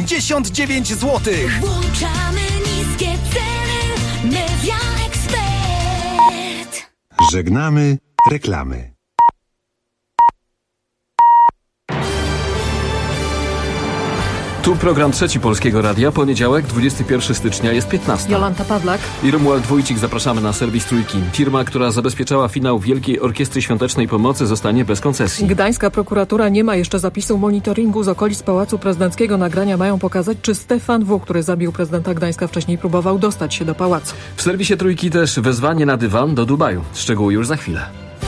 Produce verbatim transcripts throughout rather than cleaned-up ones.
pięćdziesiąt dziewięć złotych. Włączamy niskie ceny. Media Expert. Żegnamy reklamy. Tu program Trzeci Polskiego Radia, poniedziałek, dwudziestego pierwszego stycznia, jest piętnasta. Jolanta Pawlak I Romuald Wójcik, zapraszamy na serwis Trójki. Firma, która zabezpieczała finał Wielkiej Orkiestry Świątecznej Pomocy, zostanie bez koncesji. Gdańska prokuratura nie ma jeszcze zapisu monitoringu z okolic Pałacu Prezydenckiego. Nagrania mają pokazać, czy Stefan W., który zabił prezydenta Gdańska, wcześniej próbował dostać się do pałacu. W serwisie Trójki też wezwanie na dywan do Dubaju. Szczegóły już za chwilę.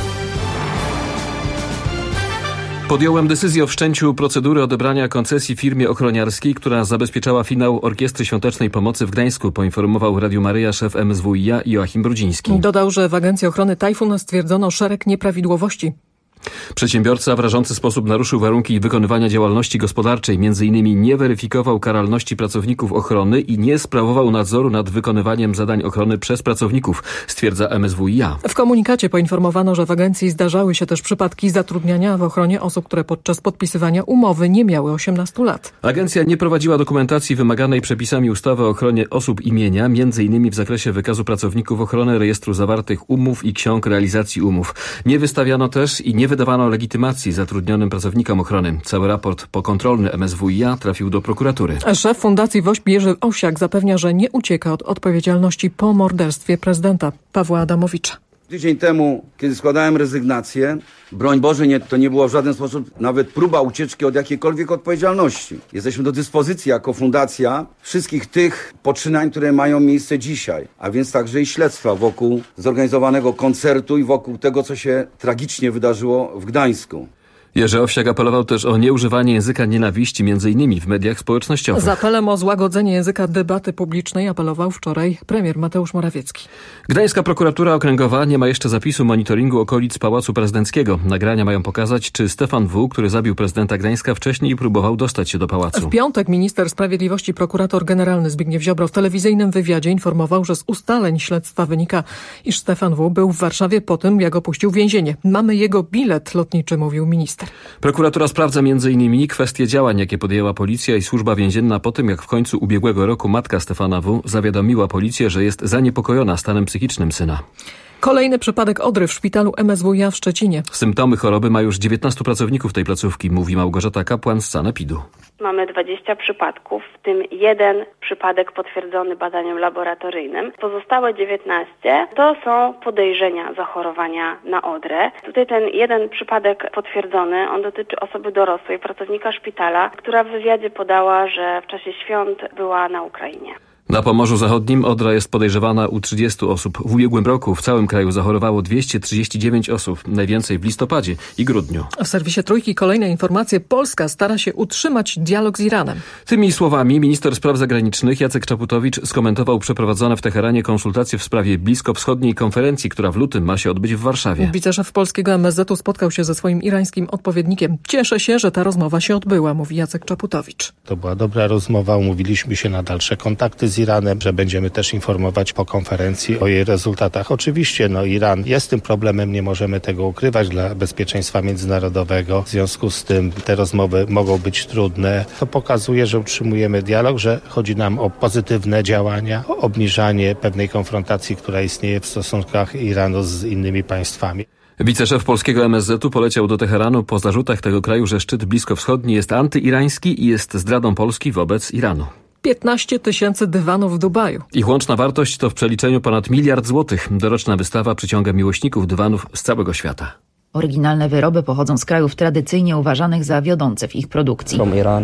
Podjąłem decyzję o wszczęciu procedury odebrania koncesji firmie ochroniarskiej, która zabezpieczała finał Orkiestry Świątecznej Pomocy w Gdańsku, poinformował Radiu Maryja szef M S W i A Joachim Brudziński. Dodał, że w Agencji Ochrony Tajfun stwierdzono szereg nieprawidłowości. Przedsiębiorca w rażący sposób naruszył warunki wykonywania działalności gospodarczej, między innymi nie weryfikował karalności pracowników ochrony i nie sprawował nadzoru nad wykonywaniem zadań ochrony przez pracowników, stwierdza M S W i A. W komunikacie poinformowano, że w agencji zdarzały się też przypadki zatrudniania w ochronie osób, które podczas podpisywania umowy nie miały osiemnastu lat. Agencja nie prowadziła dokumentacji wymaganej przepisami ustawy o ochronie osób i mienia, między innymi w zakresie wykazu pracowników ochrony, rejestru zawartych umów i ksiąg realizacji umów. Nie wystawiano też i nie wydawano legitymacji zatrudnionym pracownikom ochrony. Cały raport pokontrolny M S W i A trafił do prokuratury. Szef Fundacji WOŚP Jerzy Osiak zapewnia, że nie ucieka od odpowiedzialności po morderstwie prezydenta Pawła Adamowicza. Tydzień temu, kiedy składałem rezygnację, broń Boże, nie, to nie była w żaden sposób nawet próba ucieczki od jakiejkolwiek odpowiedzialności. Jesteśmy do dyspozycji jako fundacja wszystkich tych poczynań, które mają miejsce dzisiaj, a więc także i śledztwa wokół zorganizowanego koncertu i wokół tego, co się tragicznie wydarzyło w Gdańsku. Jerzy Owsiak apelował też o nieużywanie języka nienawiści, między innymi w mediach społecznościowych. Z apelem o złagodzenie języka debaty publicznej apelował wczoraj premier Mateusz Morawiecki. Gdańska prokuratura okręgowa nie ma jeszcze zapisu monitoringu okolic Pałacu Prezydenckiego. Nagrania mają pokazać, czy Stefan W., który zabił prezydenta Gdańska, wcześniej próbował dostać się do pałacu. W piątek minister sprawiedliwości, prokurator generalny Zbigniew Ziobro w telewizyjnym wywiadzie informował, że z ustaleń śledztwa wynika, iż Stefan W. był w Warszawie po tym, jak opuścił więzienie. Mamy jego bilet lotniczy, mówił minister. Prokuratura sprawdza między innymi kwestie działań, jakie podjęła policja i służba więzienna po tym, jak w końcu ubiegłego roku matka Stefana W. zawiadomiła policję, że jest zaniepokojona stanem psychicznym syna. Kolejny przypadek odry w szpitalu M S W i A w Szczecinie. Symptomy choroby ma już dziewiętnastu pracowników tej placówki, mówi Małgorzata Kapłan z Sanepidu. Mamy dwadzieścia przypadków, w tym jeden przypadek potwierdzony badaniem laboratoryjnym. Pozostałe dziewiętnaście to są podejrzenia zachorowania na odrę. Tutaj ten jeden przypadek potwierdzony, on dotyczy osoby dorosłej, pracownika szpitala, która w wywiadzie podała, że w czasie świąt była na Ukrainie. Na Pomorzu Zachodnim odra jest podejrzewana u trzydziestu osób. W ubiegłym roku w całym kraju zachorowało dwieście trzydzieści dziewięć osób, najwięcej w listopadzie i grudniu. W serwisie Trójki kolejne informacje. Polska stara się utrzymać dialog z Iranem. Tymi słowami minister spraw zagranicznych Jacek Czaputowicz skomentował przeprowadzone w Teheranie konsultacje w sprawie bliskowschodniej konferencji, która w lutym ma się odbyć w Warszawie. Wiceszef polskiego M S Z u spotkał się ze swoim irańskim odpowiednikiem. Cieszę się, że ta rozmowa się odbyła, mówi Jacek Czaputowicz. To była dobra rozmowa, umówiliśmy się na dalsze kontakty z Iranem, że będziemy też informować po konferencji o jej rezultatach. Oczywiście, no Iran jest tym problemem, nie możemy tego ukrywać dla bezpieczeństwa międzynarodowego. W związku z tym te rozmowy mogą być trudne. To pokazuje, że utrzymujemy dialog, że chodzi nam o pozytywne działania, o obniżanie pewnej konfrontacji, która istnieje w stosunkach Iranu z innymi państwami. Wiceszef polskiego M S Z u poleciał do Teheranu po zarzutach tego kraju, że szczyt bliskowschodni jest antyirański i jest zdradą Polski wobec Iranu. piętnaście tysięcy dywanów w Dubaju. Ich łączna wartość to w przeliczeniu ponad miliard złotych. Doroczna wystawa przyciąga miłośników dywanów z całego świata. Oryginalne wyroby pochodzą z krajów tradycyjnie uważanych za wiodące w ich produkcji.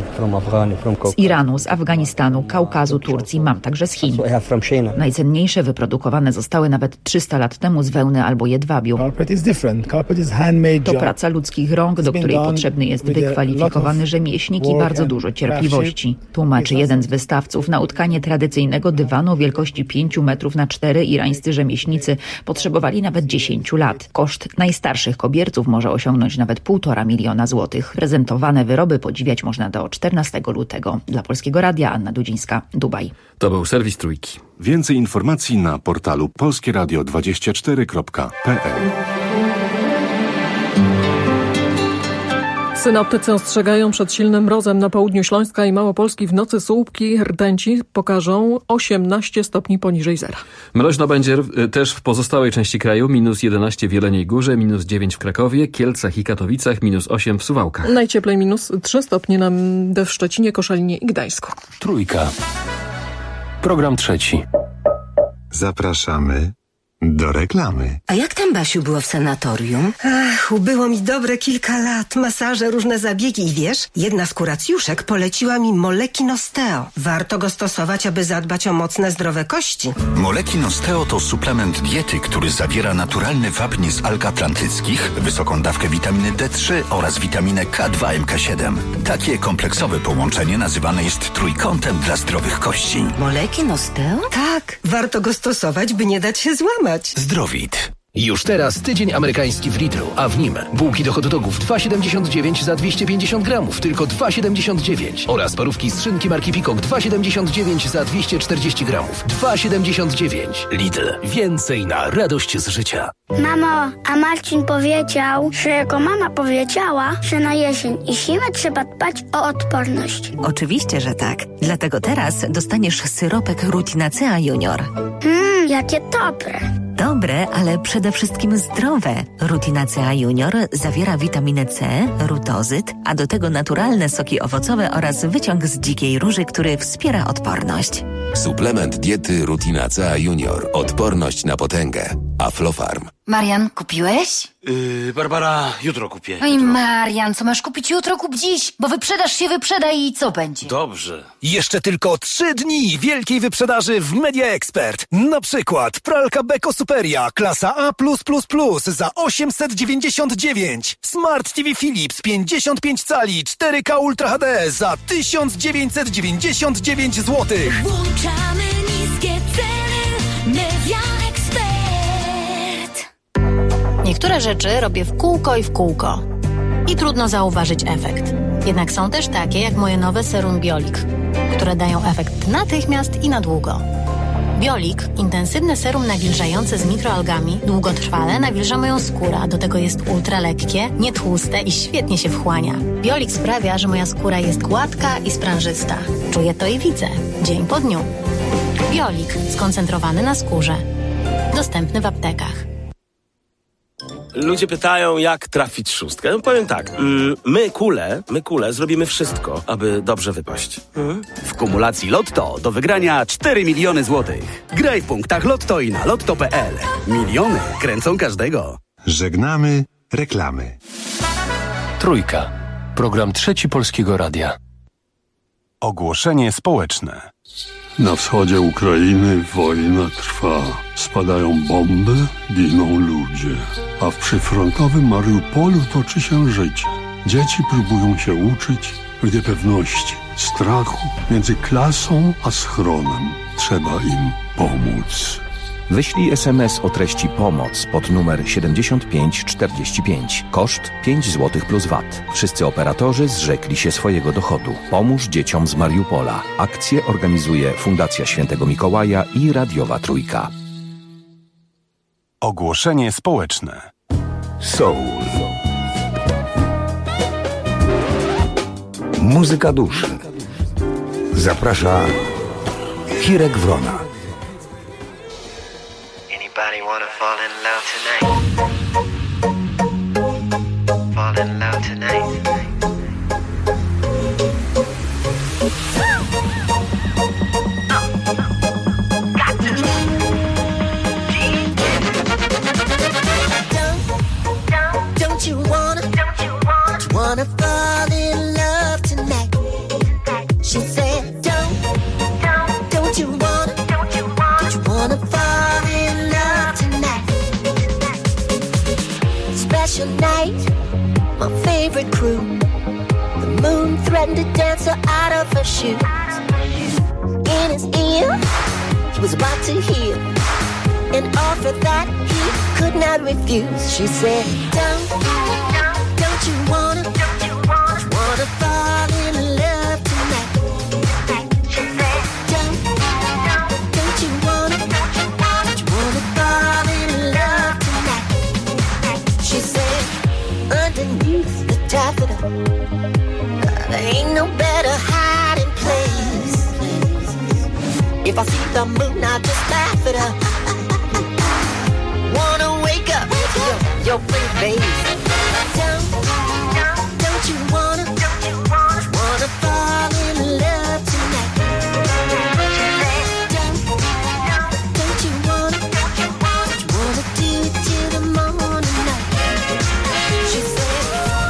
Z Iranu, z Afganistanu, Kaukazu, Turcji, mam także z Chin. Najcenniejsze wyprodukowane zostały nawet trzysta lat temu z wełny albo jedwabiu. To praca ludzkich rąk, do której potrzebny jest wykwalifikowany rzemieślnik i bardzo dużo cierpliwości. Tłumaczy jeden z wystawców. Na utkanie tradycyjnego dywanu wielkości pięć metrów na cztery irańscy rzemieślnicy potrzebowali nawet dziesięć lat. Koszt najstarszych kobiet może osiągnąć nawet półtora miliona złotych. Prezentowane wyroby podziwiać można do czternastego lutego. Dla Polskiego Radia Anna Dudzińska, Dubaj. To był serwis Trójki. Więcej informacji na portalu polskie radio dwadzieścia cztery kropka p l. Synoptycy ostrzegają przed silnym mrozem na południu Śląska i Małopolski. W nocy słupki rtęci pokażą osiemnaście stopni poniżej zera. Mroźno będzie też w pozostałej części kraju. Minus jedenaście w Jeleniej Górze, minus dziewięć w Krakowie, Kielcach i Katowicach, minus osiem w Suwałkach. Najcieplej minus trzy stopnie na w Szczecinie, Koszalinie i Gdańsku. Trójka. Program trzeci. Zapraszamy do reklamy. A jak tam, Basiu, było w sanatorium? Ach, ubyło mi dobre kilka lat. Masaże, różne zabiegi i wiesz, jedna z kuracjuszek poleciła mi Molekin Osteo. Warto go stosować, aby zadbać o mocne, zdrowe kości. Molekin Osteo to suplement diety, który zawiera naturalny wapń z alg atlantyckich, wysoką dawkę witaminy D trzy oraz witaminę K dwa M K siedem. Takie kompleksowe połączenie nazywane jest trójkątem dla zdrowych kości. Molekin Osteo? Tak, warto go stosować, by nie dać się złamać. Zdrowit. Już teraz tydzień amerykański w Lidlu, a w nim bułki do hot dogów dwa siedemdziesiąt dziewięć za dwieście pięćdziesiąt gramów, tylko dwa siedemdziesiąt dziewięć. Oraz parówki z szynki marki Peacock dwa siedemdziesiąt dziewięć za dwieście czterdzieści gramów, dwa siedemdziesiąt dziewięć. Lidl. Więcej na radość z życia. Mamo, a Marcin powiedział, że jego mama powiedziała, że na jesień i zimę trzeba dbać o odporność. Oczywiście, że tak. Dlatego teraz dostaniesz syropek Rutinacea Junior. Mmm, jakie dobre. Dobre, ale przede wszystkim zdrowe. Rutinacea Junior zawiera witaminę C, rutozyt, a do tego naturalne soki owocowe oraz wyciąg z dzikiej róży, który wspiera odporność. Suplement diety Rutinacea Junior. Odporność na potęgę. Aflofarm. Marian, kupiłeś? Yy, Barbara, jutro kupię. Oj, Marian, co masz kupić jutro, kup dziś, bo wyprzedaż się wyprzeda i co będzie? Dobrze. Jeszcze tylko trzy dni wielkiej wyprzedaży w Media Expert. Na przykład pralka Beko Superia, klasa A plus plus plus za osiemset dziewięćdziesiąt dziewięć. Smart T V Philips pięćdziesiąt pięć cali cztery K Ultra H D za tysiąc dziewięćset dziewięćdziesiąt dziewięć złotych. Włączamy niskie ceny. Media Expert. Niektóre rzeczy robię w kółko i w kółko. I trudno zauważyć efekt. Jednak są też takie jak moje nowe serum Biolik, które dają efekt natychmiast i na długo. Biolik, intensywne serum nawilżające z mikroalgami, długotrwale nawilża moją skórę, a do tego jest ultra lekkie, nietłuste i świetnie się wchłania. Biolik sprawia, że moja skóra jest gładka i sprężysta. Czuję to i widzę, dzień po dniu. Biolik, skoncentrowany na skórze. Dostępny w aptekach. Ludzie pytają, jak trafić szóstkę. No, powiem tak, mm, my kule, my kule zrobimy wszystko, aby dobrze wypaść. Hmm? W kumulacji Lotto do wygrania cztery miliony złotych. Graj w punktach Lotto i na lotto kropka p l. Miliony kręcą każdego. Żegnamy reklamy. Trójka. Program trzeci Polskiego Radia. Ogłoszenie społeczne. Na wschodzie Ukrainy wojna trwa. Spadają bomby, giną ludzie. A w przyfrontowym Mariupolu toczy się życie. Dzieci próbują się uczyć w niepewności, strachu między klasą a schronem. Trzeba im pomóc. Wyślij es em es o treści pomoc pod numer siedemdziesiąt pięć czterdzieści pięć. Koszt pięć złotych plus V A T. Wszyscy operatorzy zrzekli się swojego dochodu. Pomóż dzieciom z Mariupola. Akcję organizuje Fundacja Świętego Mikołaja i Radiowa Trójka. Ogłoszenie społeczne. Soul. Muzyka duszy. Zaprasza Hirek Wrona. Anybody wanna fall in love tonight? Fall in love tonight. Don't, don't you wanna, don't you wanna, don't you wanna fall in love tonight? She said, don't, don't, don't you wanna, don't you wanna, don't you wanna fall in love tonight? Special night, my favorite crew. The moon threatened to dance her out of her shoes. In his ear, he was about to hear an offer that he could not refuse. She said, don't, don't, don't you wanna, don't you wanna, don't you wanna fall in love tonight? She said, don't, don't, don't you wanna, don't you wanna, don't you wanna fall in love tonight? She said, underneath the taffeta, There ain't no better hiding place. If I see the moon, I just laugh at her. Wanna wake up to your, your pretty face. Don't, don't, don't you wanna, don't you wanna, wanna fall in love tonight? Don't, don't, don't you wanna, don't you wanna, wanna do it till the morning light? She said.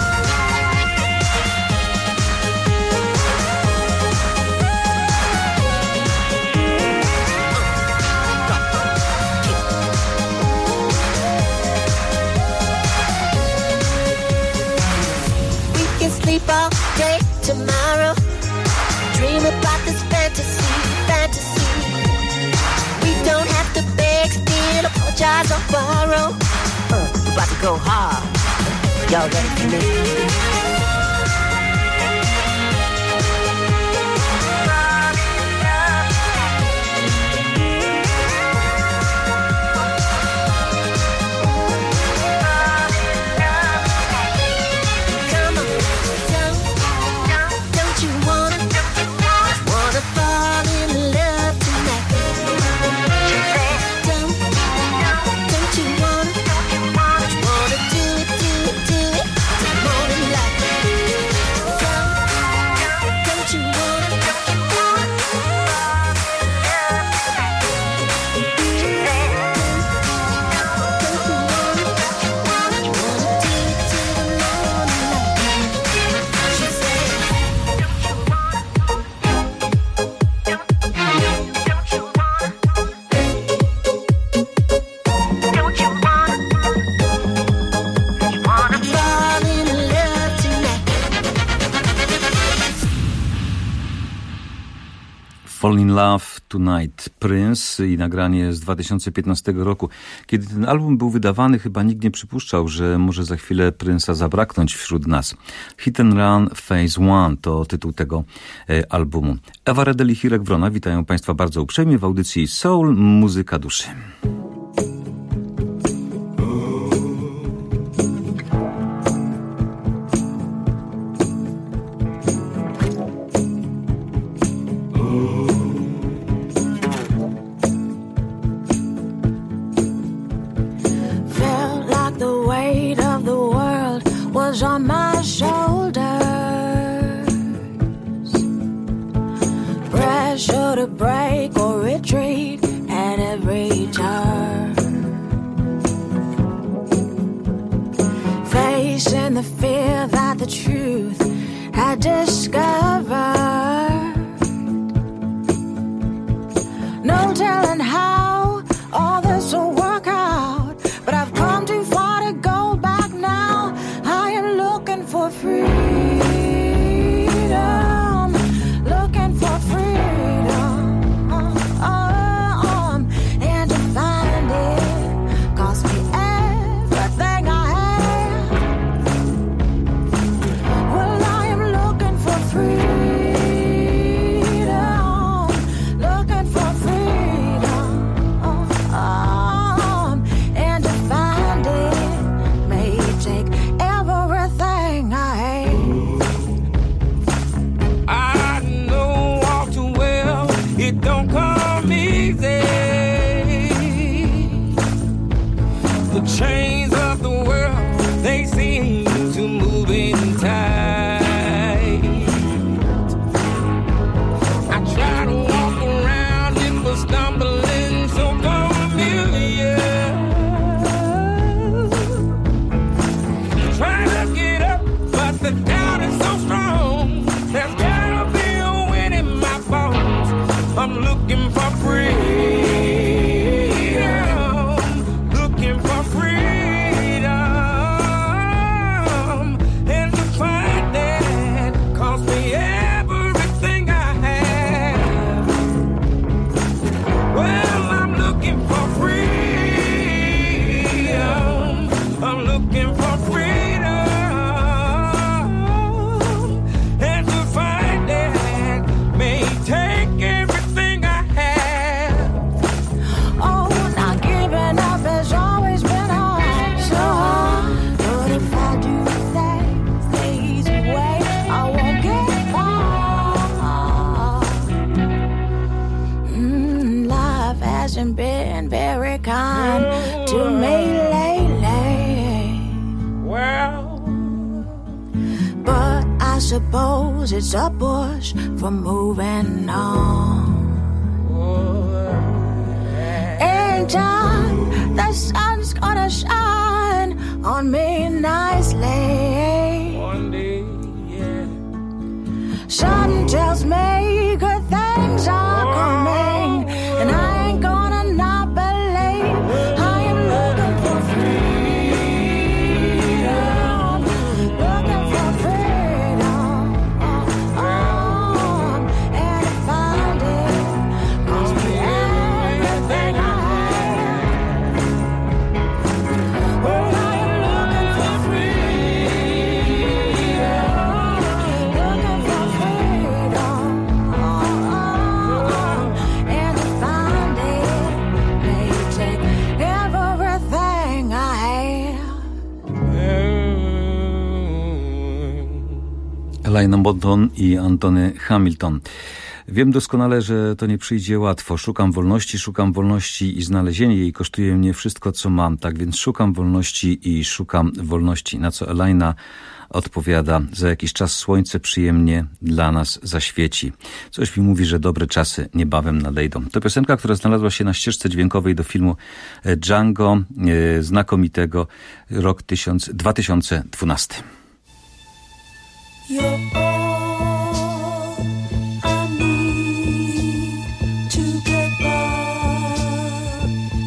Sleep all day tomorrow. Dream about this fantasy, fantasy. We don't have to beg, steal, apologize or borrow. Uh, we're about to go hard. Y'all ready for me? Fall in Love Tonight, Prince i nagranie z dwa tysiące piętnastego roku. Kiedy ten album był wydawany, chyba nikt nie przypuszczał, że może za chwilę Prince'a zabraknąć wśród nas. Hit and Run Phase One to tytuł tego e, albumu. Ewa Redel i Hirek Wrona witają Państwa bardzo uprzejmie w audycji Soul Muzyka Duszy. On my shoulders, pressure to break or retreat at every turn, facing the fear that the truth had discovered. No telling how all this will work out, but I've come too far to go back now. I am looking for freedom, looking for freedom, uh, uh, and to find it cost me everything I have. Well, I am looking for freedom, looking for freedom, uh, uh, and to find it may take everything I hate. I know all too well it don't come easy. The chains of the world, they seem to move in tight. I try to walk around it, but stumbling so familiar. Try to get up, but the doubt is so strong. There's gotta be a wind in my bones. I'm looking for freedom, looking for freedom, and to find that cost me everything I have. Well, I'm looking for freedom, I'm looking for freedom, and to find that may take everything I have. hasn't been very kind to me lately. Well, but I suppose it's a push for moving on. In time, the sun's gonna shine on me nicely. one day, yeah. Something tells me good things are coming, and I ain't gonna not believe. I am looking for freedom, looking for freedom, oh, and to find it cost me everything I have. Well, I am looking for freedom, looking for freedom, oh, and to find it may take everything I have. Elaina Morton i Anthony Hamilton. Wiem doskonale, że to nie przyjdzie łatwo. Szukam wolności, szukam wolności i znalezienie jej kosztuje mnie wszystko, co mam. Tak więc szukam wolności i szukam wolności. Na co Elaina odpowiada: za jakiś czas słońce przyjemnie dla nas zaświeci. Coś mi mówi, że dobre czasy niebawem nadejdą. To piosenka, która znalazła się na ścieżce dźwiękowej do filmu Django, e, znakomitego, rok tysiąc, dwa tysiące dwunasty. you're all I need to get by.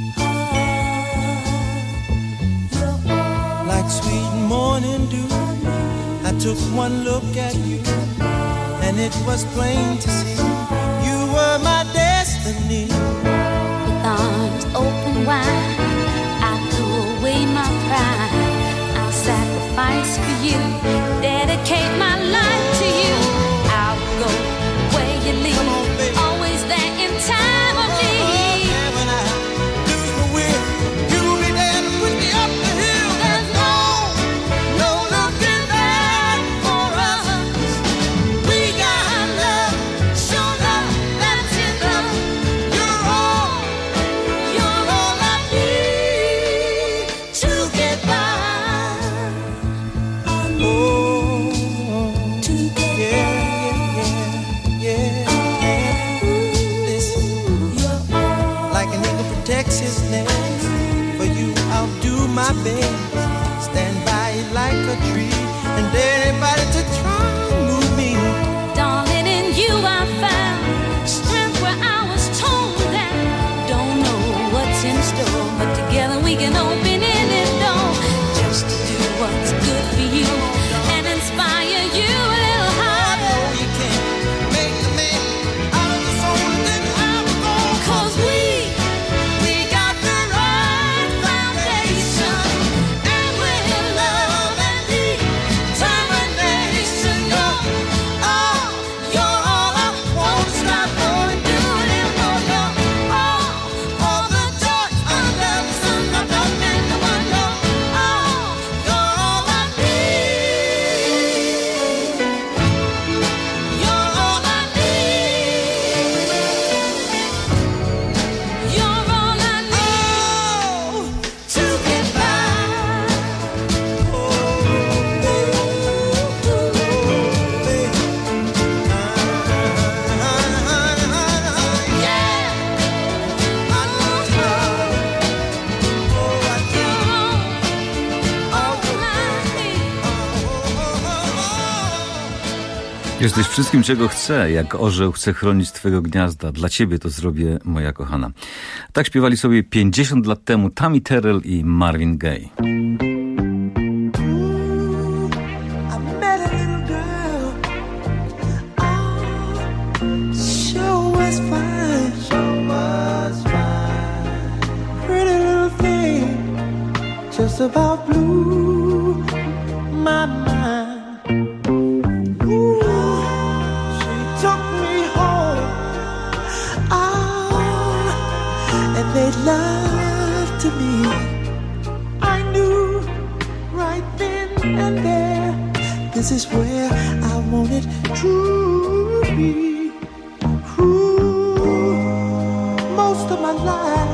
You're all like sweet morning dew. I took one look at you, and it was plain to see you were my destiny. With arms open wide, I threw away my pride. I'll sacrifice for you, dedicate my life to you. I'll go where you lead, always there in time of need. Yeah, when I lose my will, you'll be there to push me up the hill. There's no, no looking back for us. We got love, show love, that's enough. You're all, you're all I need to get by. Oh, to get yeah, yeah, yeah, yeah. Listen, you're all like an eagle protects his nest. For you, I'll do my best. Stand by you like a tree, and dare anybody to try and move me. Darling, in you I found strength where I was torn down. Don't know what's in store, but together we can open any door. Just to do what's good for you and inspire you a little higher. You can't make the man out of the soul, then I will go. 'Cause we, we got the right foundation, and with love and determination, you're all, you're all I won't stop doing, doing it for you. All, all the joy under the sun, I don't make no one know. All, you're all I need. You're all I need. You're all I need to get by. Jesteś wszystkim, czego chcę, jak orzeł chcę chronić twego gniazda. Dla ciebie to zrobię, moja kochana. Tak śpiewali sobie pięćdziesiąt lat temu Tammy Terrell i Marvin Gaye. I met a little girl. Oh, sure was fine. Sure was fine. Pretty little thing, just about blew my mind. Ooh, she took me home. Oh, and made love to me. I knew right then and there, this is where I wanted to be. Ooh, most of my life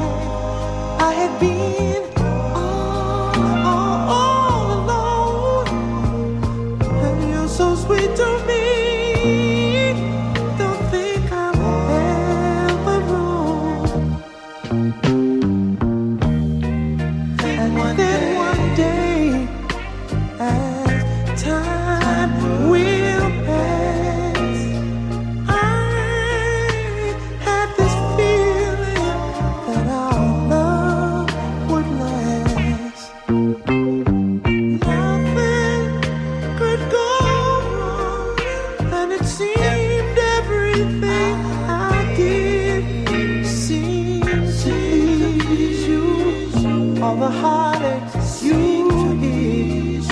the heartaches you ease.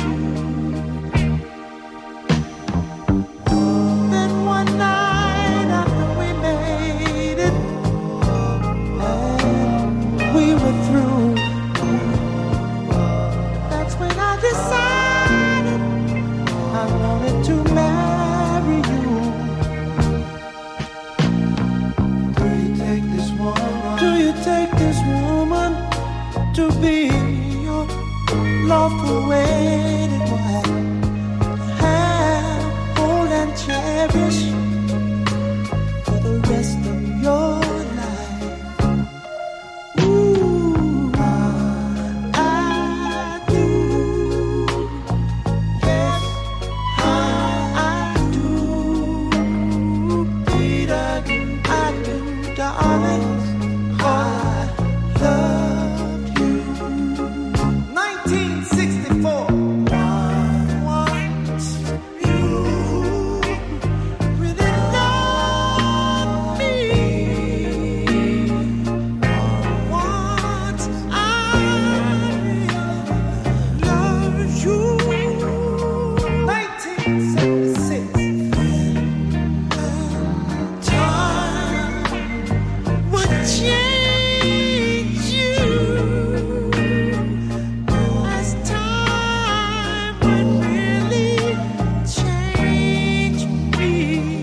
Then one night after we made it and we were through, that's when I decided I wanted to marry you. Do you take this woman? Do you take this woman to be your lawful wedded wife? Have, hold and cherish for the rest of your life. Ooh, I do. Yes, I do. Peter, I do, darling. I loved you. nineteen sixty-four. Once you really loved me. Once I loved you. nineteen seventy-six. Time would change you as time would really change me.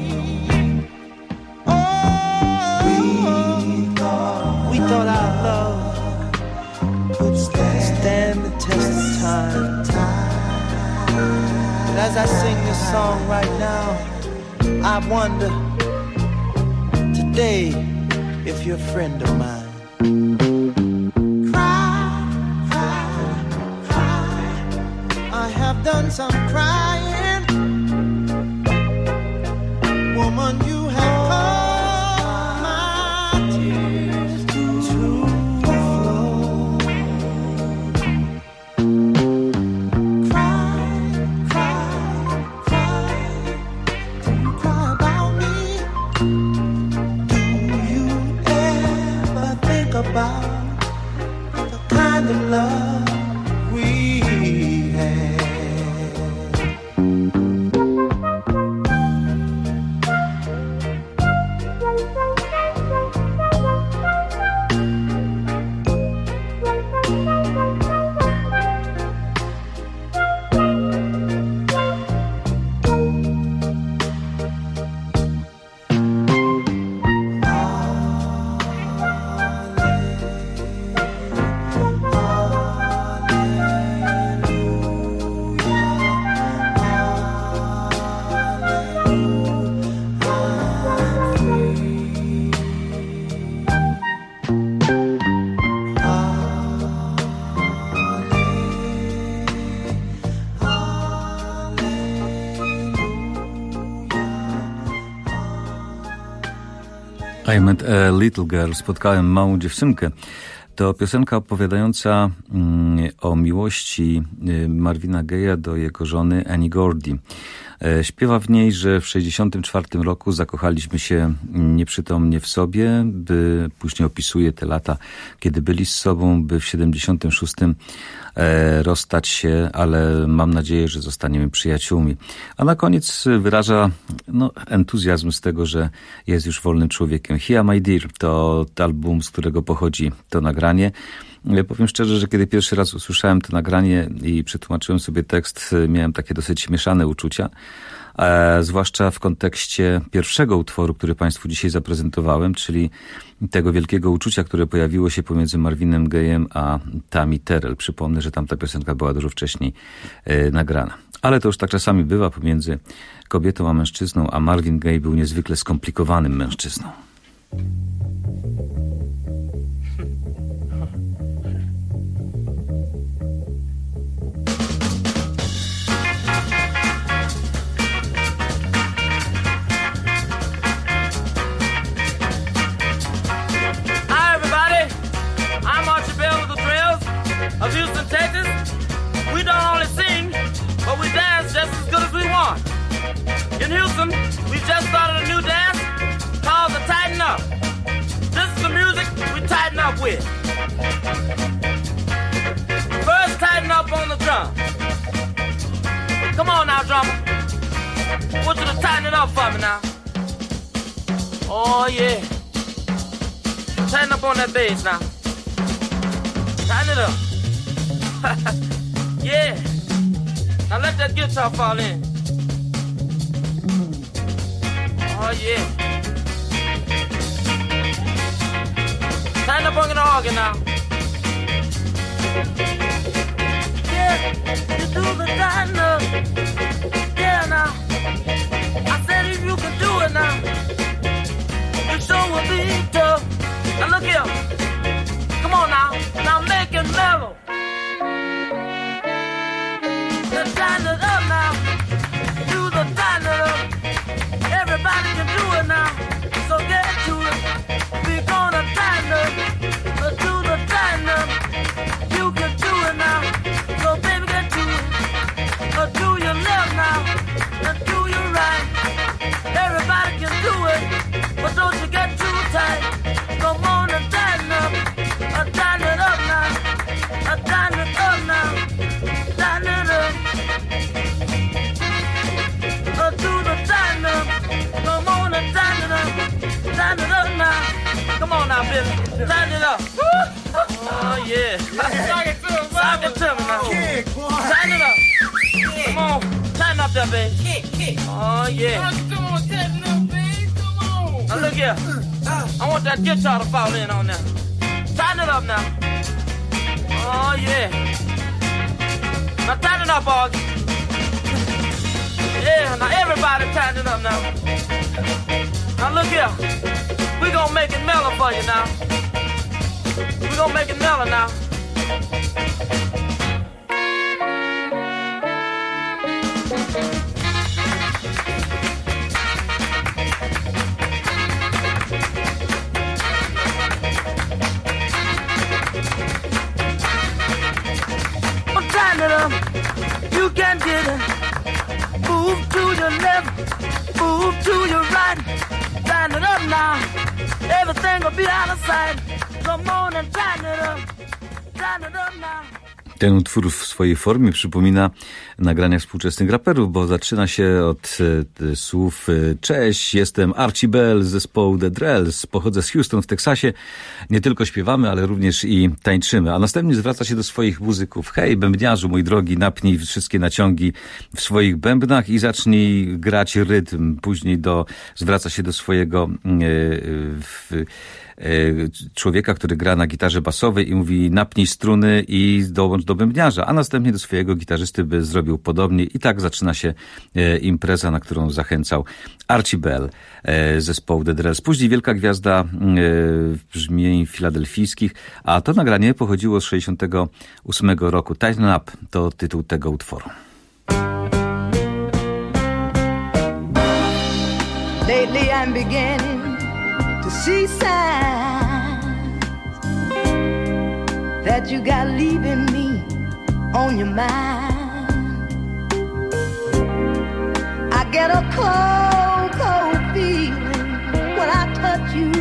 Oh, we thought, we thought our love would stand the test of time. But as I sing this song right now, I wonder today if you're a friend of mine. Cry, cry, cry. I have done some crying. Woman, you have caused my tears to flow. Cry, cry, cry. Do you cry about me? Think about the kind of love we had. I Met a Little Girl, spotkałem małą dziewczynkę. To piosenka opowiadająca mm, o miłości Marvina Gaye'a do jego żony Annie Gordy. Śpiewa w niej, że w sześćdziesiątym czwartym roku zakochaliśmy się nieprzytomnie w sobie, by później opisuje te lata, kiedy byli z sobą, by w siedemdziesiątym szóstym e, rozstać się, ale mam nadzieję, że zostaniemy przyjaciółmi. A na koniec wyraża no, entuzjazm z tego, że jest już wolnym człowiekiem. Here My Dear to album, z którego pochodzi to nagranie. Powiem szczerze, że kiedy pierwszy raz usłyszałem to nagranie i przetłumaczyłem sobie tekst, miałem takie dosyć mieszane uczucia, e, zwłaszcza w kontekście pierwszego utworu, który Państwu dzisiaj zaprezentowałem, czyli tego wielkiego uczucia, które pojawiło się pomiędzy Marvinem Gaye'em a Tammy Terrell. Przypomnę, że tamta piosenka była dużo wcześniej e, nagrana. Ale to już tak czasami bywa pomiędzy kobietą a mężczyzną, a Marvin Gaye był niezwykle skomplikowanym mężczyzną. Of Houston, Texas, we don't only sing, but we dance just as good as we want. In Houston, we just started a new dance called the Tighten Up. This is the music we tighten up with. I want you to tighten it up for me now. Oh, yeah. Tighten up on that bass now. Tighten it up. Yeah. Now let that guitar fall in. Oh, yeah. Tighten up on the organ now. Yeah, you do the tighten up. Yeah, now. I said if you can do it now, you sure will be tough. Now look here. Come on now. Now make it mellow. Now tighten it up now. Do the tighten it up. Everybody can do it now. So get to it. We're gonna tighten up. But do the tighten up. You can do it now. So baby get to it. Or do your left now. And do your right. Everybody can do it. But don't you get too tight. Come on and tighten up. Or tighten it up now. Or tighten it up now. Tighten it up. Or do the tighten up. Come on and tighten it up. Tighten it up now. Come on now, Billy. Tighten it up. Oh, yeah. Sock it to me, Sock it to me now. Tighten it up. Come on. Tighten up there, baby. Oh, yeah. Come on, tighten up, baby. Come on. Now, look here. I want that guitar to fall in on there. Tighten it up now. Oh, yeah. Now, tighten it up, Augie. Yeah, now everybody tighten it up now. Now, look here. We gonna make it mellow for you now. We gonna make it mellow now. I'm tighten it up. You can get it. Move to your left. Move to your right. Tighten it up now. Everything will be out of sight. Come on and tighten it up. Tighten it up now. Ten utwór w swojej formie przypomina nagrania współczesnych raperów, bo zaczyna się od e, słów e, cześć, jestem Archie Bell z zespołu The Drells, pochodzę z Houston w Teksasie, nie tylko śpiewamy, ale również i tańczymy, a następnie zwraca się do swoich muzyków, hej bębniarzu mój drogi, napnij wszystkie naciągi w swoich bębnach i zacznij grać rytm, później do, zwraca się do swojego e, w, człowieka, który gra na gitarze basowej i mówi napnij struny i dołącz do bębniarza, a następnie do swojego gitarzysty by zrobił podobnie i tak zaczyna się impreza, na którą zachęcał Archie Bell z zespołu The Drells. Później wielka gwiazda brzmień filadelfijskich, a to nagranie pochodziło z sześćdziesiątego ósmego roku. Tighten Up to tytuł tego utworu. Lately I'm beginning to see signs that you got leaving me on your mind. I get a cold, cold feeling when I touch you.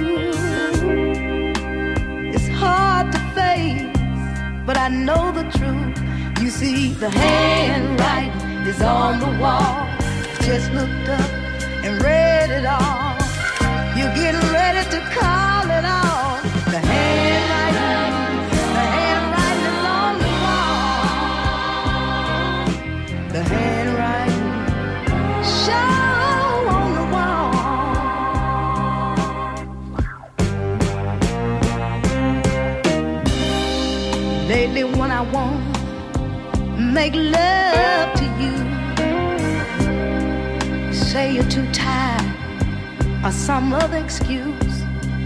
It's hard to face, but I know the truth. You see, the handwriting is on the wall. Just looked up and read it all. You're getting ready to call it off. The handwriting, the handwriting is on the wall. The handwriting, show on the wall. Lately when I want to make love to you, you say you're too tired or some other excuse.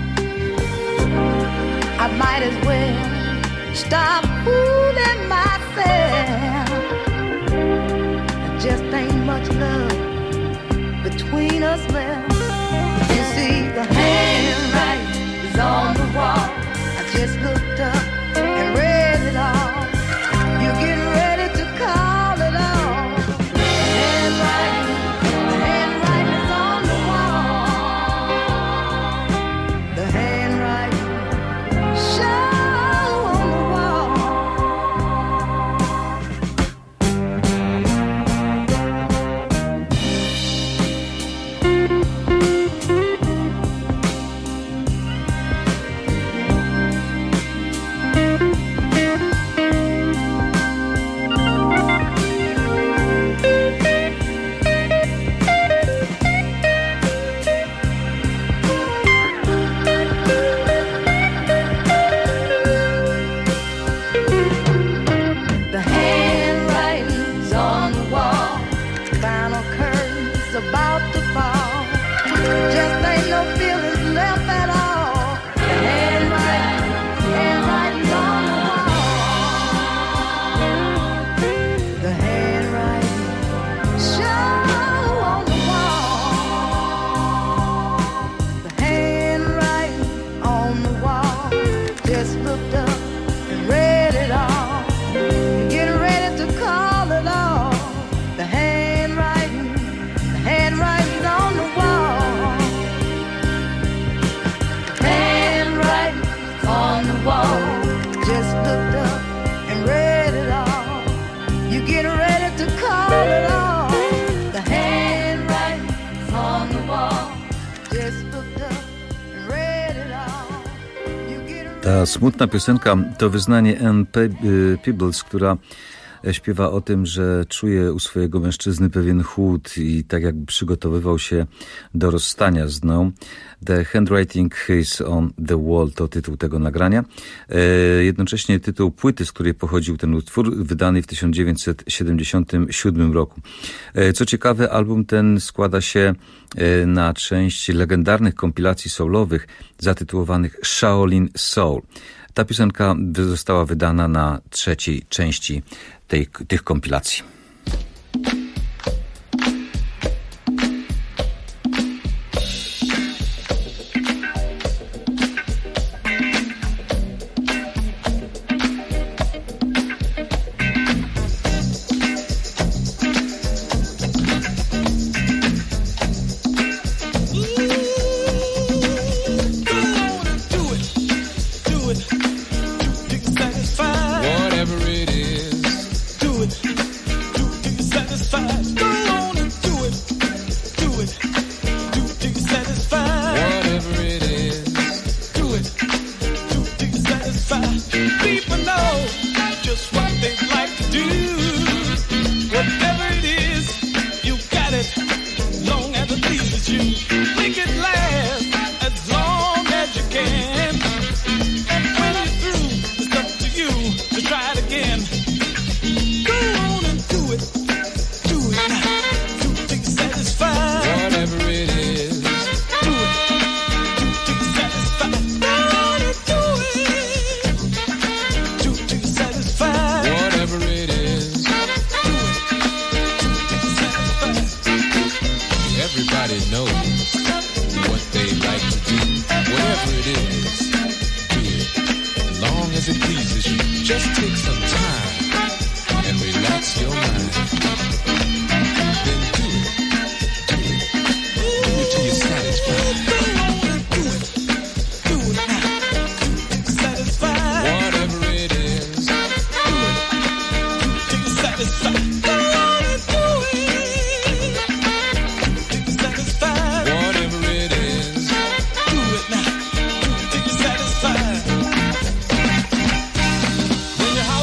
I might as well stop fooling myself. There just ain't much love between us left. You see, the handwriting is on the wall. I just looked up and read it all. You're getting ready to call it off. The handwriting, the handwriting is on the wall. The handwriting, show on the wall. Ta smutna piosenka to wyznanie Ann Peebles, która śpiewa o tym, że czuje u swojego mężczyzny pewien chłód i tak jakby przygotowywał się do rozstania z nią. The Handwriting is on the Wall to tytuł tego nagrania. E, jednocześnie tytuł płyty, z której pochodził ten utwór, wydany w tysiąc dziewięćset siedemdziesiątym siódmym roku. E, co ciekawe, album ten składa się e, na część legendarnych kompilacji soulowych zatytułowanych Shaolin Soul. Ta piosenka została wydana na trzeciej części tej, tych kompilacji. When your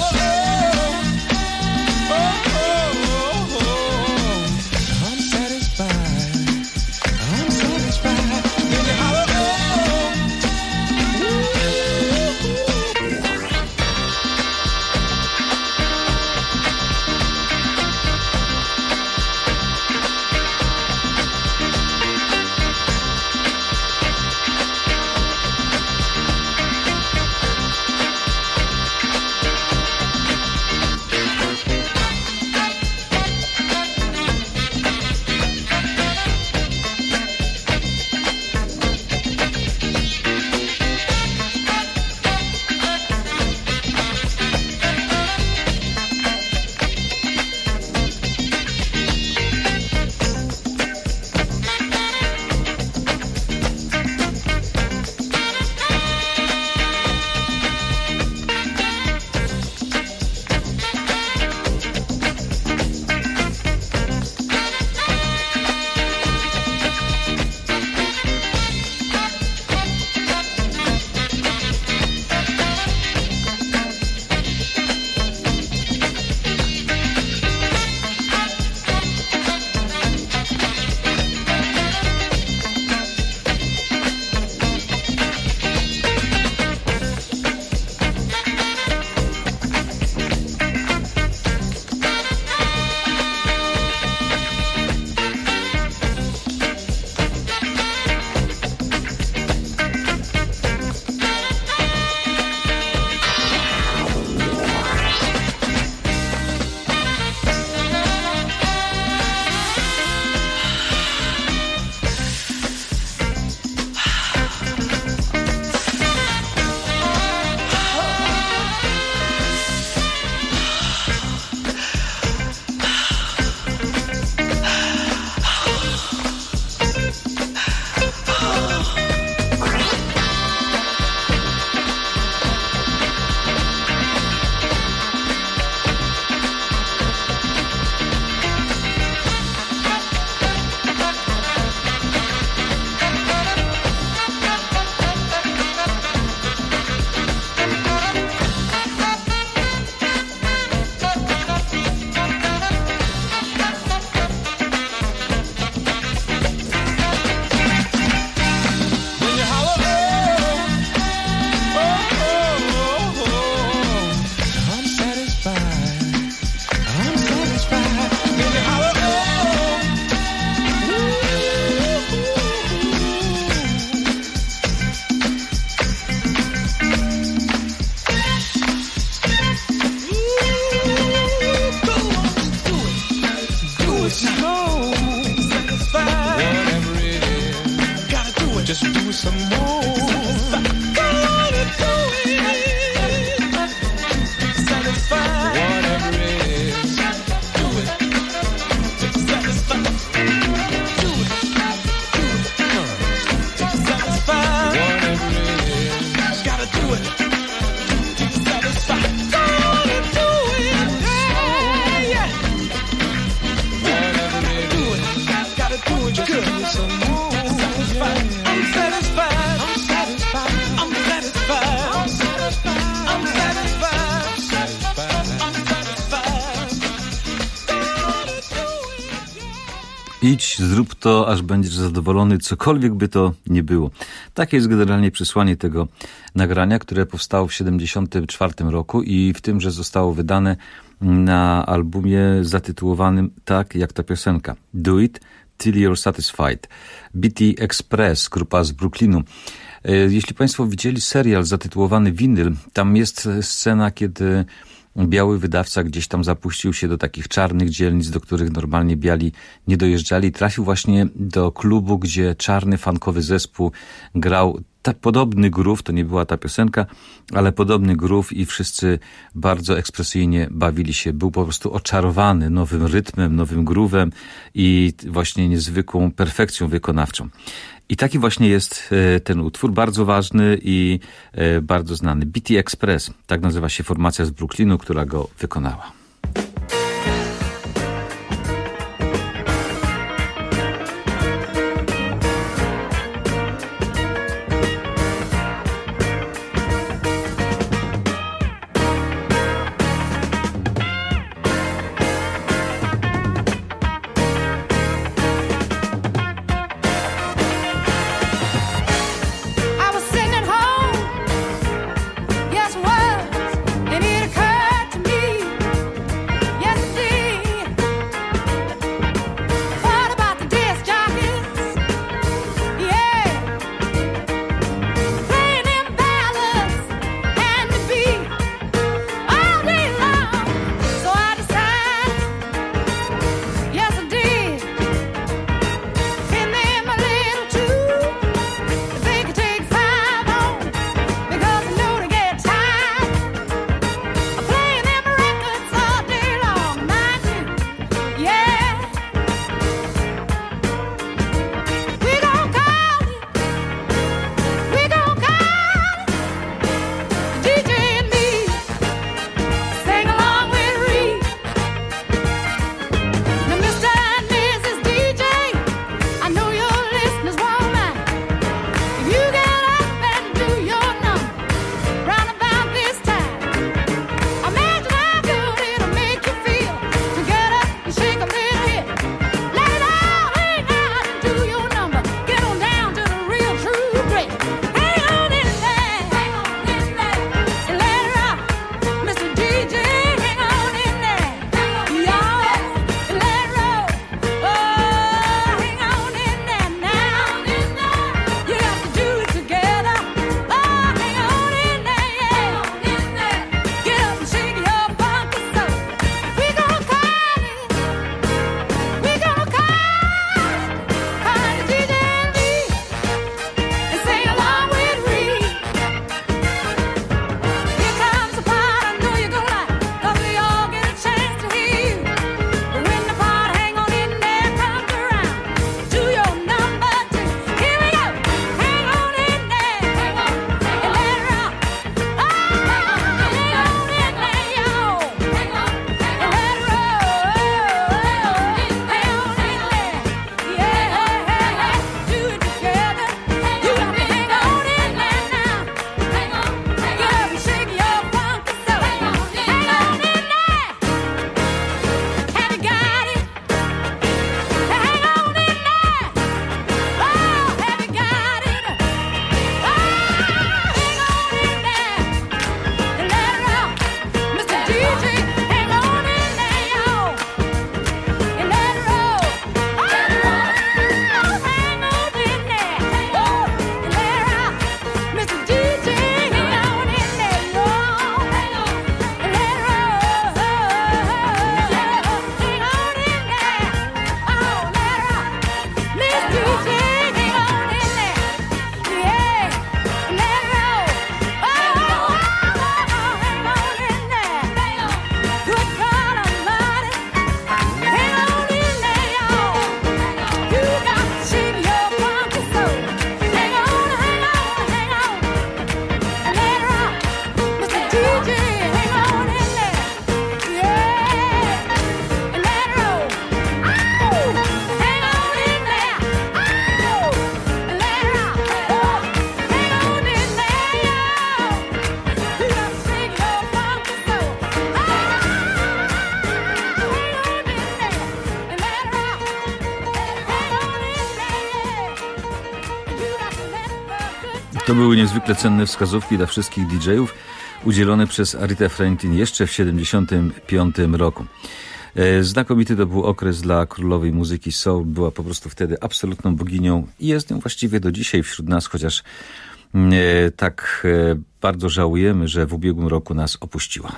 some more. Go on and do it. Satisfy whatever it is. Do it. Satisfy. Do it. Do it. Uh. Satisfy whatever it is. Gotta do it. Satisfy. Go on and do it. Yeah, yeah. Whatever it is. Gotta do it. Just good. Give me some more. I'm satisfied. I'm satisfied. I'm satisfied. I'm satisfied. I'm satisfied. I'm satisfied. Idź, zrób to, aż będziesz zadowolony, cokolwiek by to nie było. Takie jest generalnie przesłanie tego nagrania, które powstało w siedemdziesiątym czwartym roku i w tym, że zostało wydane na albumie zatytułowanym tak jak ta piosenka. Do it till you're satisfied. B T Express, grupa z Brooklynu. Jeśli Państwo widzieli serial zatytułowany Winyl, tam jest scena, kiedy biały wydawca gdzieś tam zapuścił się do takich czarnych dzielnic, do których normalnie biali nie dojeżdżali. Trafił właśnie do klubu, gdzie czarny funkowy zespół grał tak podobny groove, to nie była ta piosenka, ale podobny groove i wszyscy bardzo ekspresyjnie bawili się. Był po prostu oczarowany nowym rytmem, nowym groove'em i właśnie niezwykłą perfekcją wykonawczą. I taki właśnie jest ten utwór, bardzo ważny i bardzo znany. B T Express, tak nazywa się formacja z Brooklynu, która go wykonała. Yes, it was, and it occurred to me To były niezwykle cenne wskazówki dla wszystkich didżejów, udzielone przez Aretha Franklin jeszcze w siedemdziesiątym piątym roku. Znakomity to był okres dla królowej muzyki soul. Była po prostu wtedy absolutną boginią i jest nią właściwie do dzisiaj wśród nas, chociaż e, tak e, bardzo żałujemy, że w ubiegłym roku nas opuściła.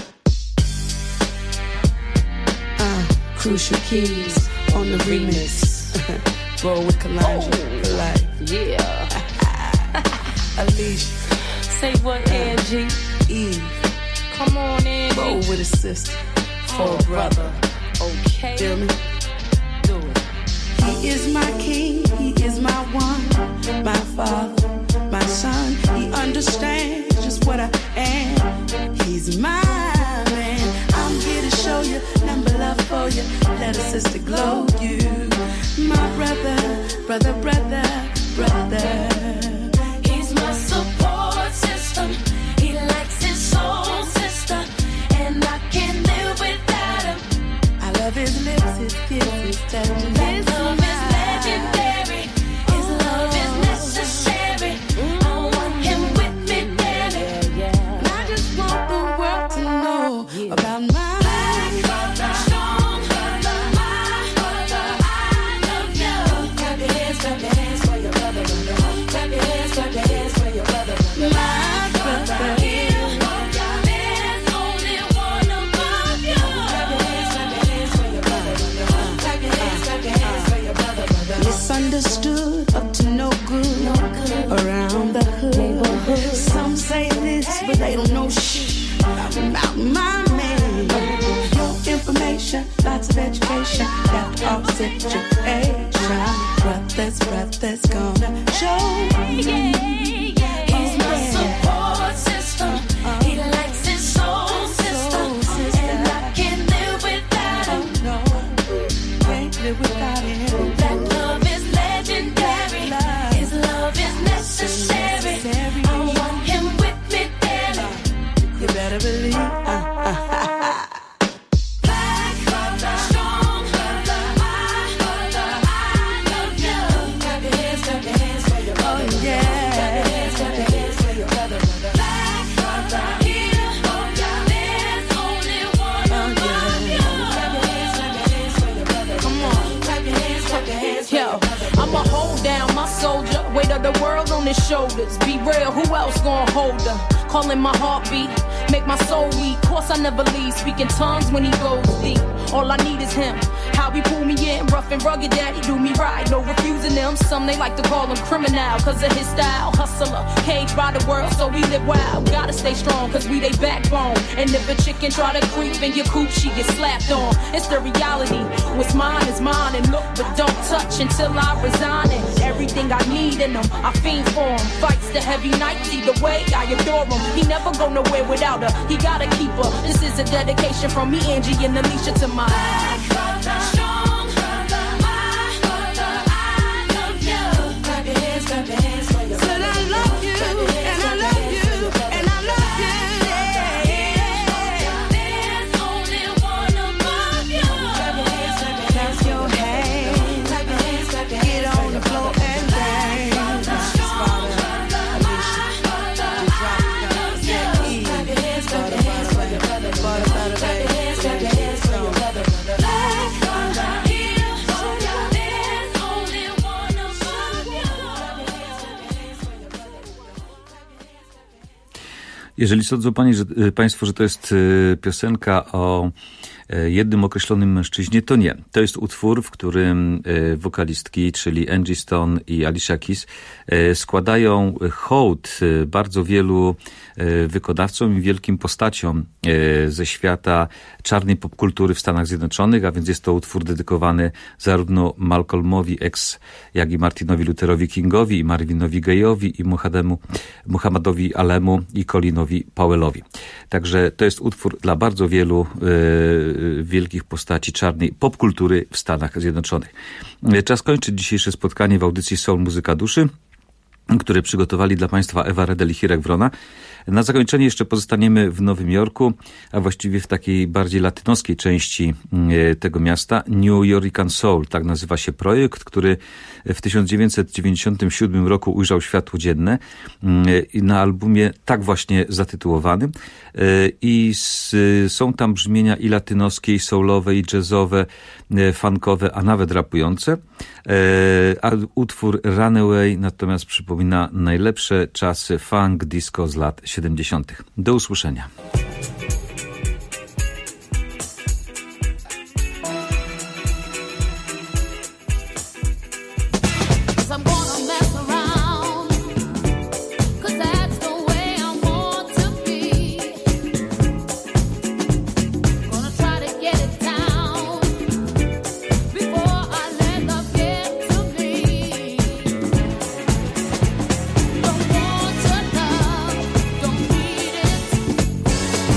Uh, Crucial Keys on the remix. Roll with Kalanja for life. Yeah. Alicia. Say what, Angie? Eve. Come on, Angie. Roll with a sister. For a brother. Okay. Feel me? Do it. He is my king. He is my one. My father. My son. He understands just what I am. He's my man. I'm here to show you number love for you. Let a sister glow you. My brother. Brother, brother, brother. He's my support system. He likes his soul sister. And I can't live without him. I love his lips, his kiss, his touch, and his love is legendary. His love is necessary. I want him with me, daddy. And I just want the world to know about my brother, strong brother, my brother. I love you. Clap your hands, clap your hands for your brother. Clap your hands, clap your hands for your brother. My brother. Misunderstood, up to no good, no good. Around the hood. Some say this, but they don't know shit about my man. Your information, lots of education, got the opposite situation. Brothers, brothers gonna show you. He's my support system. He likes his soul system. And I can't live without him. No, can't live without him. That love is legendary. His love is necessary. I want him with me, daddy. You better believe. Uh, uh, uh, Black brother, strong brother, my brother. I love you. Clap your hands, clap your hands for your brother. Oh yeah. Clap your hands, clap your hands for your brother. Black brother, here for you. There's only one above you. Clap your hands, clap your hands for your brother. Come on, clap your hands, clap your hands for Yo, your brother. I'ma hold down my soldier, weight of the world on his shoulders. Be real, who else gonna hold her? Calling my heartbeat, make my soul weak. Course I never leave, speaking tongues when he goes deep. All I need is him. How he pull me in, rough and rugged, daddy do me right. No refusing him. Some they like to call him criminal, cause of his style. Hustler, caged by the world, so we live wild. Gotta stay strong, cause we they backbone. And if a chicken try to creep in your coop, she get slapped on. It's the reality. What's mine is mine, and look, but don't touch until I resign it. Everything I need in him, I fiend for him. Fights the heavy nights, either way, I adore him. He never go nowhere without her, he gotta keep her. This is a dedication from me, Angie, and Alicia to my Black brother, strong brother, my brother. I love you. Clap your hands, clap your hands for your brother. Said I love you, and I love you, and I love you. Yeah. There's only one above you. Clap your hands, clap your hands. Clap your hands. Clap your hands, clap your hands. Get on the floor and dance. Strong brother, my brother. I love you. Clap your hands, clap your hands for your brother. Clap your hands, clap your hands for your brother. Black brother, here for you. There's only one above you. Clap your hands, clap your hands for your brother. Jeżeli sądzą pani, że, państwo, że to jest y, piosenka o y, jednym określonym mężczyźnie, to nie. To jest utwór, w którym y, wokalistki, czyli Angie Stone i Alicia Keys, y, składają hołd y, bardzo wielu y, wykonawcom i wielkim postaciom y, ze świata czarnej popkultury w Stanach Zjednoczonych, a więc jest to utwór dedykowany zarówno Malcolmowi X, jak i Martinowi Lutherowi Kingowi, i Marvinowi Gaye'owi, i Muhammadu, Muhammadowi Alemu, i Colinowi Powellowi. Także to jest utwór dla bardzo wielu y, wielkich postaci czarnej popkultury w Stanach Zjednoczonych. Czas kończyć dzisiejsze spotkanie w audycji Soul Muzyka Duszy, które przygotowali dla państwa Ewa Redel i Hirek Wrona. Na zakończenie jeszcze pozostaniemy w Nowym Jorku, a właściwie w takiej bardziej latynoskiej części tego miasta. New Yorican Soul, tak nazywa się projekt, który w tysiąc dziewięćset dziewięćdziesiątym siódmym roku ujrzał światło dzienne i na albumie tak właśnie zatytułowanym. I są tam brzmienia i latynoskie, i soulowe, i jazzowe, funkowe, a nawet rapujące. A utwór Runaway natomiast przypomina najlepsze czasy funk disco z lat siedemdziesiątych. Do usłyszenia. Don't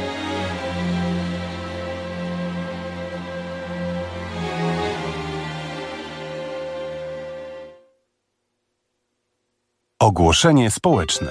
Ogłoszenie społeczne.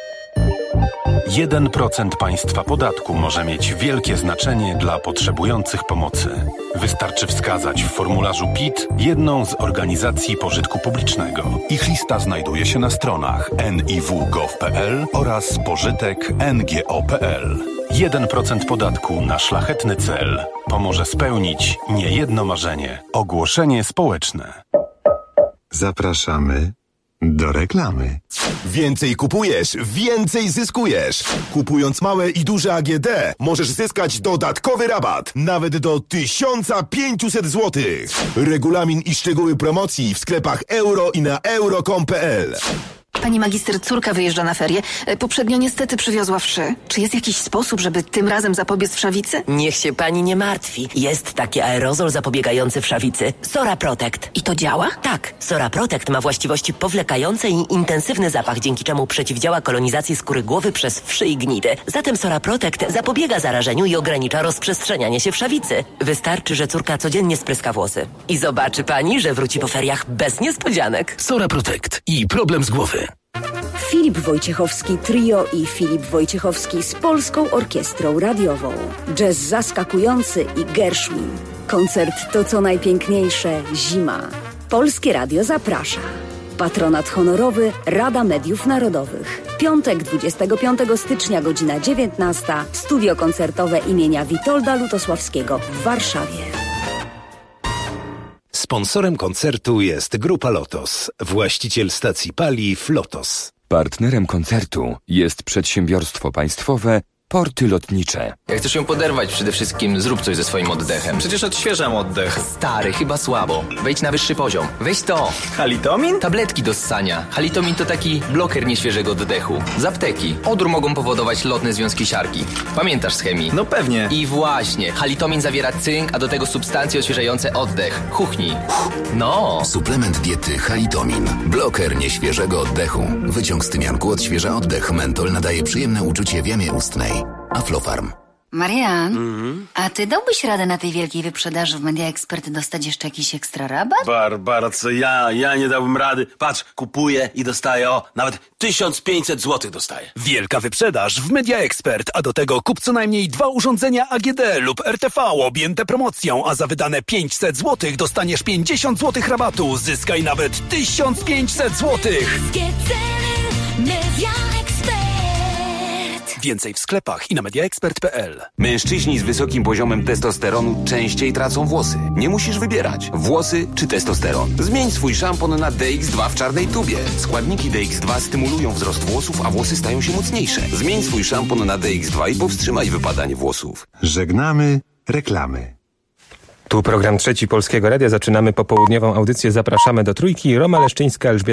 jeden procent państwa podatku może mieć wielkie znaczenie dla potrzebujących pomocy. Wystarczy wskazać w formularzu P I T jedną z organizacji pożytku publicznego. Ich lista znajduje się na stronach en i w kropka gov kropka pe el oraz pożytek kropka en ge o kropka pe el. jeden procent podatku na szlachetny cel pomoże spełnić niejedno marzenie. Ogłoszenie społeczne. Zapraszamy do reklamy. Więcej kupujesz, więcej zyskujesz. Kupując małe i duże A G D możesz zyskać dodatkowy rabat nawet do tysiąc pięćset złotych. Regulamin i szczegóły promocji w sklepach euro i na euro kropka com kropka pe el. Pani magister, córka wyjeżdża na ferie. Poprzednio niestety przywiozła wszy. Czy jest jakiś sposób, żeby tym razem zapobiec wszawicy? Niech się pani nie martwi. Jest taki aerozol zapobiegający wszawicy. Sora Protect. I to działa? Tak. Sora Protect ma właściwości powlekające i intensywny zapach, dzięki czemu przeciwdziała kolonizacji skóry głowy przez wszy i gnidy. Zatem Sora Protect zapobiega zarażeniu i ogranicza rozprzestrzenianie się wszawicy. Wystarczy, że córka codziennie spryska włosy. I zobaczy pani, że wróci po feriach bez niespodzianek. Sora Protect i problem z głowy. Filip Wojciechowski Trio i Filip Wojciechowski z Polską Orkiestrą Radiową. Jazz zaskakujący i Gershwin. Koncert to co najpiękniejsze zima. Polskie Radio zaprasza. Patronat honorowy Rada Mediów Narodowych. Piątek dwudziestego piątego stycznia, godzina dziewiętnasta. Studio koncertowe imienia Witolda Lutosławskiego w Warszawie. Sponsorem koncertu jest Grupa Lotos, właściciel stacji paliw Lotos. Partnerem koncertu jest przedsiębiorstwo państwowe Porty Lotnicze. Jak chcesz ją poderwać, przede wszystkim zrób coś ze swoim oddechem. Przecież odświeżam oddech. Stary, chyba słabo. Wejdź na wyższy poziom. Weź to. Halitomin? Tabletki do ssania. Halitomin to taki bloker nieświeżego oddechu. Z apteki. Odór mogą powodować lotne związki siarki. Pamiętasz z chemii? No pewnie. I właśnie. Halitomin zawiera cynk, a do tego substancje odświeżające oddech. Chuchnij. No. Suplement diety Halitomin. Bloker nieświeżego oddechu. Wyciąg z tymianku odświeża oddech. Mentol nadaje przyjemne uczucie w jamie ustnej. Aflofarm. Marian, Mhm. a ty dałbyś radę na tej wielkiej wyprzedaży w Media Expert dostać jeszcze jakiś ekstra rabat? Barbara, co ja? Ja nie dałbym rady. Patrz, kupuję i dostaję, o, nawet tysiąc pięćset złotych dostaję. Wielka wyprzedaż w Media Expert, a do tego kup co najmniej dwa urządzenia A G D lub R T V objęte promocją, a za wydane pięćset złotych dostaniesz pięćdziesiąt złotych rabatu. Zyskaj nawet tysiąc pięćset złotych. Media Expert. Więcej w sklepach i na media expert kropka pe el. Mężczyźni z wysokim poziomem testosteronu częściej tracą włosy. Nie musisz wybierać, włosy czy testosteron. Zmień swój szampon na D X dwa w czarnej tubie. Składniki D X dwa stymulują wzrost włosów, a włosy stają się mocniejsze. Zmień swój szampon na D X dwa i powstrzymaj wypadanie włosów. Żegnamy reklamy. Tu program Trzeci Polskiego Radia. Zaczynamy popołudniową audycję. Zapraszamy do Trójki. Roma Leszczyńska, Elżbieta